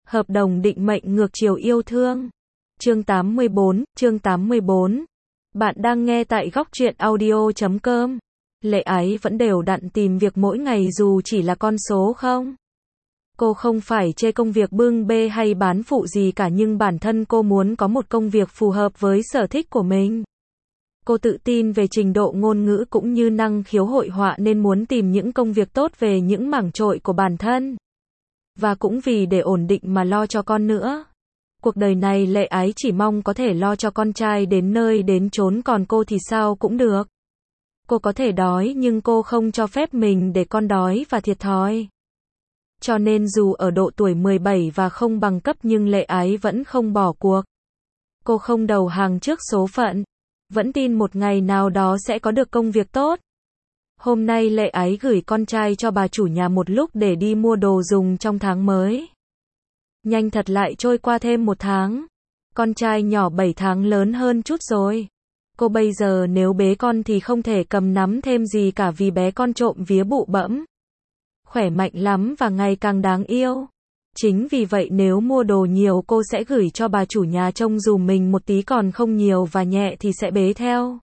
Hợp đồng định mệnh ngược chiều yêu thương. Chương 84. Bạn đang nghe tại góc truyện audio.com. Lệ Ái vẫn đều đặn tìm việc mỗi ngày dù chỉ là con số không. Cô không phải chê công việc bưng bê hay bán phụ gì cả, nhưng bản thân cô muốn có một công việc phù hợp với sở thích của mình. Cô tự tin về trình độ ngôn ngữ cũng như năng khiếu hội họa nên muốn tìm những công việc tốt về những mảng trội của bản thân. Và cũng vì để ổn định mà lo cho con nữa. Cuộc đời này Lệ Ái chỉ mong có thể lo cho con trai đến nơi đến chốn, còn cô thì sao cũng được. Cô có thể đói nhưng cô không cho phép mình để con đói và thiệt thòi. Cho nên dù ở độ tuổi 17 và không bằng cấp nhưng Lệ Ái vẫn không bỏ cuộc. Cô không đầu hàng trước số phận. Vẫn tin một ngày nào đó sẽ có được công việc tốt. Hôm nay Lệ Ái gửi con trai cho bà chủ nhà một lúc để đi mua đồ dùng trong tháng mới. Nhanh thật lại trôi qua thêm một tháng. Con trai nhỏ 7 tháng lớn hơn chút rồi. Cô bây giờ nếu bế con thì không thể cầm nắm thêm gì cả vì bé con trộm vía bụ bẫm. Khỏe mạnh lắm và ngày càng đáng yêu. Chính vì vậy nếu mua đồ nhiều cô sẽ gửi cho bà chủ nhà trông dùm mình một tí, còn không nhiều và nhẹ thì sẽ bế theo.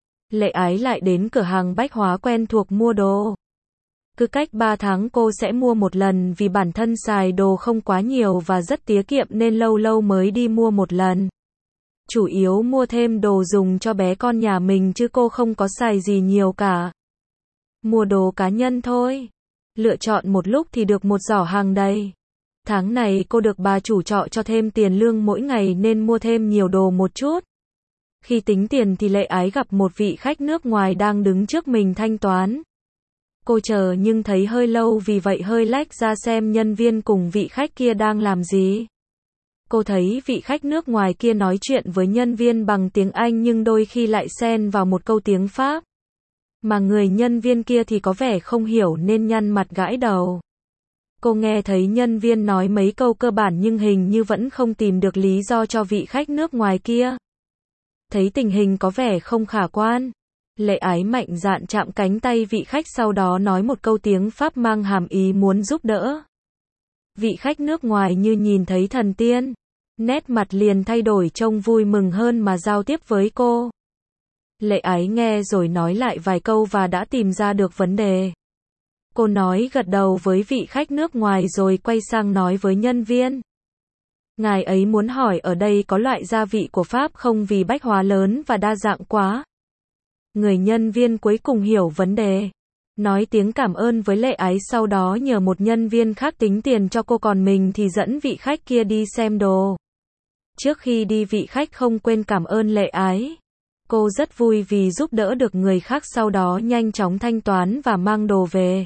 Lệ Ái lại đến cửa hàng bách hóa quen thuộc mua đồ. Cứ cách 3 tháng cô sẽ mua một lần vì bản thân xài đồ không quá nhiều và rất tiết kiệm nên lâu lâu mới đi mua một lần. Chủ yếu mua thêm đồ dùng cho bé con nhà mình chứ cô không có xài gì nhiều cả. Mua đồ cá nhân thôi. Lựa chọn một lúc thì được một giỏ hàng đầy. Tháng này cô được bà chủ trọ cho thêm tiền lương mỗi ngày nên mua thêm nhiều đồ một chút. Khi tính tiền thì Lệ Ái gặp một vị khách nước ngoài đang đứng trước mình thanh toán. Cô chờ nhưng thấy hơi lâu vì vậy hơi lách ra xem nhân viên cùng vị khách kia đang làm gì. Cô thấy vị khách nước ngoài kia nói chuyện với nhân viên bằng tiếng Anh nhưng đôi khi lại xen vào một câu tiếng Pháp. Mà người nhân viên kia thì có vẻ không hiểu nên nhăn mặt gãi đầu. Cô nghe thấy nhân viên nói mấy câu cơ bản nhưng hình như vẫn không tìm được lý do cho vị khách nước ngoài kia. Thấy tình hình có vẻ không khả quan. Lệ Ái mạnh dạn chạm cánh tay vị khách, sau đó nói một câu tiếng Pháp mang hàm ý muốn giúp đỡ. Vị khách nước ngoài như nhìn thấy thần tiên. Nét mặt liền thay đổi trông vui mừng hơn mà giao tiếp với cô. Lệ Ái nghe rồi nói lại vài câu và đã tìm ra được vấn đề. Cô nói gật đầu với vị khách nước ngoài rồi quay sang nói với nhân viên. Ngài ấy muốn hỏi ở đây có loại gia vị của Pháp không vì bách hóa lớn và đa dạng quá. Người nhân viên cuối cùng hiểu vấn đề. Nói tiếng cảm ơn với Lệ Ái, sau đó nhờ một nhân viên khác tính tiền cho cô, còn mình thì dẫn vị khách kia đi xem đồ. Trước khi đi vị khách không quên cảm ơn Lệ Ái. Cô rất vui vì giúp đỡ được người khác, sau đó nhanh chóng thanh toán và mang đồ về.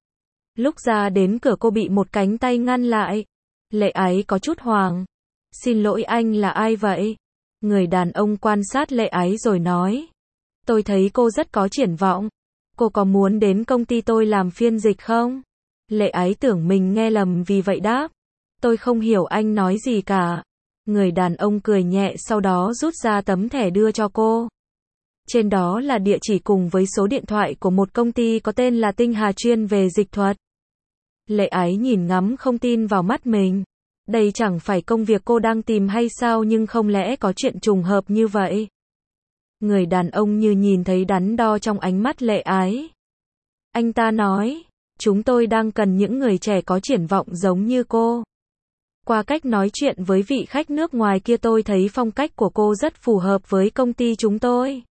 Lúc ra đến cửa cô bị một cánh tay ngăn lại. Lệ Ái có chút hoảng. Xin lỗi, anh là ai vậy? Người đàn ông quan sát Lệ Ái rồi nói. Tôi thấy cô rất có triển vọng. Cô có muốn đến công ty tôi làm phiên dịch không? Lệ Ái tưởng mình nghe lầm vì vậy đáp. Tôi không hiểu anh nói gì cả. Người đàn ông cười nhẹ sau đó rút ra tấm thẻ đưa cho cô. Trên đó là địa chỉ cùng với số điện thoại của một công ty có tên là Tinh Hà chuyên về dịch thuật. Lệ Ái nhìn ngắm không tin vào mắt mình. Đây chẳng phải công việc cô đang tìm hay sao, nhưng không lẽ có chuyện trùng hợp như vậy? Người đàn ông như nhìn thấy đắn đo trong ánh mắt Lệ Ái. Anh ta nói, chúng tôi đang cần những người trẻ có triển vọng giống như cô. Qua cách nói chuyện với vị khách nước ngoài kia tôi thấy phong cách của cô rất phù hợp với công ty chúng tôi.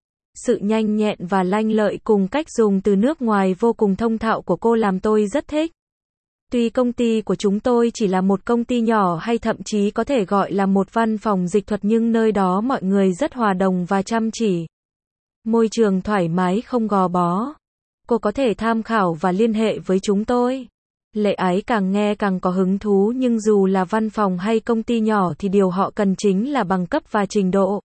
Sự nhanh nhẹn và lanh lợi cùng cách dùng từ nước ngoài vô cùng thông thạo của cô làm tôi rất thích. Tuy công ty của chúng tôi chỉ là một công ty nhỏ hay thậm chí có thể gọi là một văn phòng dịch thuật, nhưng nơi đó mọi người rất hòa đồng và chăm chỉ. Môi trường thoải mái không gò bó. Cô có thể tham khảo và liên hệ với chúng tôi. Lệ Ái càng nghe càng có hứng thú, nhưng dù là văn phòng hay công ty nhỏ thì điều họ cần chính là bằng cấp và trình độ.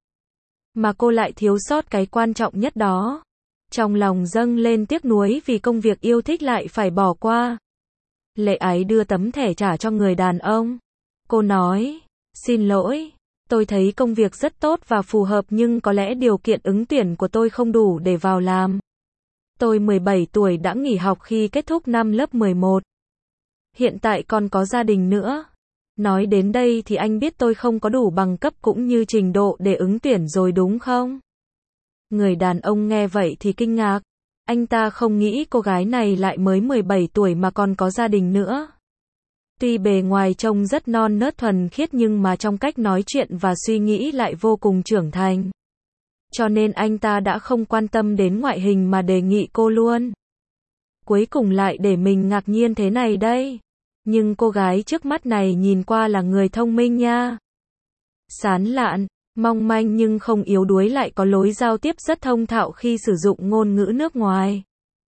Mà cô lại thiếu sót cái quan trọng nhất đó. Trong lòng dâng lên tiếc nuối vì công việc yêu thích lại phải bỏ qua. Lệ Ái đưa tấm thẻ trả cho người đàn ông. Cô nói, xin lỗi, tôi thấy công việc rất tốt và phù hợp nhưng có lẽ điều kiện ứng tuyển của tôi không đủ để vào làm. Tôi 17 tuổi đã nghỉ học khi kết thúc năm lớp 11. Hiện tại còn có gia đình nữa. Nói đến đây thì anh biết tôi không có đủ bằng cấp cũng như trình độ để ứng tuyển rồi đúng không? Người đàn ông nghe vậy thì kinh ngạc. Anh ta không nghĩ cô gái này lại mới 17 tuổi mà còn có gia đình nữa. Tuy bề ngoài trông rất non nớt thuần khiết nhưng mà trong cách nói chuyện và suy nghĩ lại vô cùng trưởng thành. Cho nên anh ta đã không quan tâm đến ngoại hình mà đề nghị cô luôn. Cuối cùng lại để mình ngạc nhiên thế này đây. Nhưng cô gái trước mắt này nhìn qua là người thông minh nha. Sán lạn, mong manh nhưng không yếu đuối, lại có lối giao tiếp rất thông thạo khi sử dụng ngôn ngữ nước ngoài.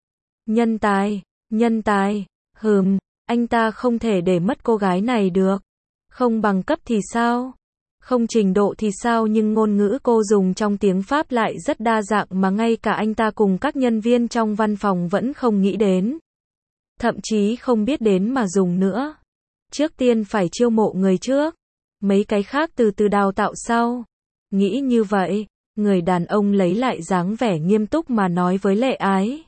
Nhân tài, anh ta không thể để mất cô gái này được. Không bằng cấp thì sao? Không trình độ thì sao, nhưng ngôn ngữ cô dùng trong tiếng Pháp lại rất đa dạng mà ngay cả anh ta cùng các nhân viên trong văn phòng vẫn không nghĩ đến. Thậm chí không biết đến mà dùng nữa. Trước tiên phải chiêu mộ người trước, mấy cái khác từ từ đào tạo sau. Nghĩ như vậy, người đàn ông lấy lại dáng vẻ nghiêm túc mà nói với Lệ Ái.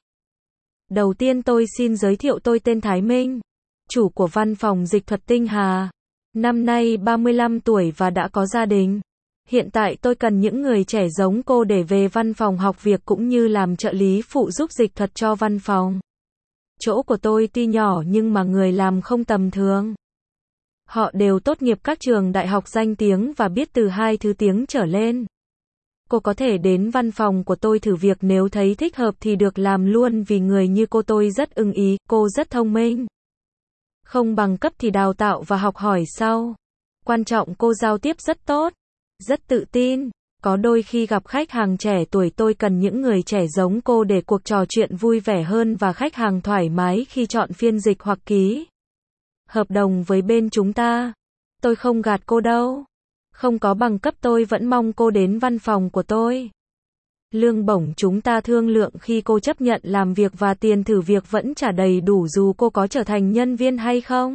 Đầu tiên tôi xin giới thiệu, tôi tên Thái Minh, chủ của văn phòng dịch thuật Tinh Hà. Năm nay 35 tuổi và đã có gia đình. Hiện tại tôi cần những người trẻ giống cô để về văn phòng học việc cũng như làm trợ lý phụ giúp dịch thuật cho văn phòng. Chỗ của tôi tuy nhỏ nhưng mà người làm không tầm thường. Họ đều tốt nghiệp các trường đại học danh tiếng và biết từ 2 thứ tiếng trở lên. Cô có thể đến văn phòng của tôi thử việc, nếu thấy thích hợp thì được làm luôn, vì người như cô tôi rất ưng ý, cô rất thông minh. Không bằng cấp thì đào tạo và học hỏi sau. Quan trọng cô giao tiếp rất tốt, rất tự tin. Có đôi khi gặp khách hàng trẻ tuổi tôi cần những người trẻ giống cô để cuộc trò chuyện vui vẻ hơn và khách hàng thoải mái khi chọn phiên dịch hoặc ký hợp đồng với bên chúng ta. Tôi không gạt cô đâu. Không có bằng cấp tôi vẫn mong cô đến văn phòng của tôi. Lương bổng chúng ta thương lượng khi cô chấp nhận làm việc và tiền thử việc vẫn trả đầy đủ dù cô có trở thành nhân viên hay không.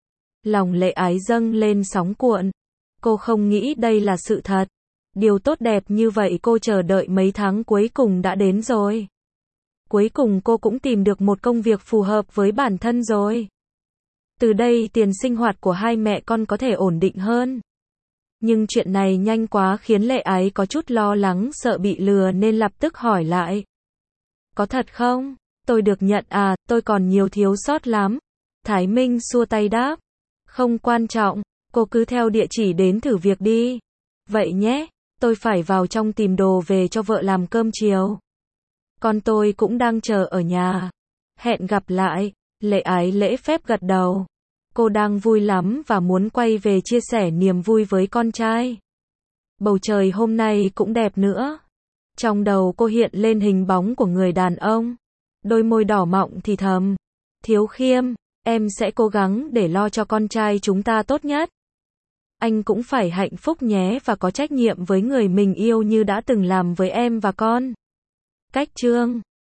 Lòng Lệ Ái dâng lên sóng cuộn. Cô không nghĩ đây là sự thật. Điều tốt đẹp như vậy cô chờ đợi mấy tháng cuối cùng đã đến rồi. Cuối cùng cô cũng tìm được một công việc phù hợp với bản thân rồi. Từ đây tiền sinh hoạt của hai mẹ con có thể ổn định hơn. Nhưng chuyện này nhanh quá khiến Lệ Ái có chút lo lắng sợ bị lừa nên lập tức hỏi lại. Có thật không? Tôi được nhận à, tôi còn nhiều thiếu sót lắm. Thái Minh xua tay đáp. Không quan trọng, cô cứ theo địa chỉ đến thử việc đi. Vậy nhé, tôi phải vào trong tìm đồ về cho vợ làm cơm chiều. Con tôi cũng đang chờ ở nhà. Hẹn gặp lại. Lệ Ái lễ phép gật đầu. Cô đang vui lắm và muốn quay về chia sẻ niềm vui với con trai. Bầu trời hôm nay cũng đẹp nữa. Trong đầu cô hiện lên hình bóng của người đàn ông. Đôi môi đỏ mọng thì thầm. Thiếu Khiêm, em sẽ cố gắng để lo cho con trai chúng ta tốt nhất. Anh cũng phải hạnh phúc nhé và có trách nhiệm với người mình yêu như đã từng làm với em và con. Cách chương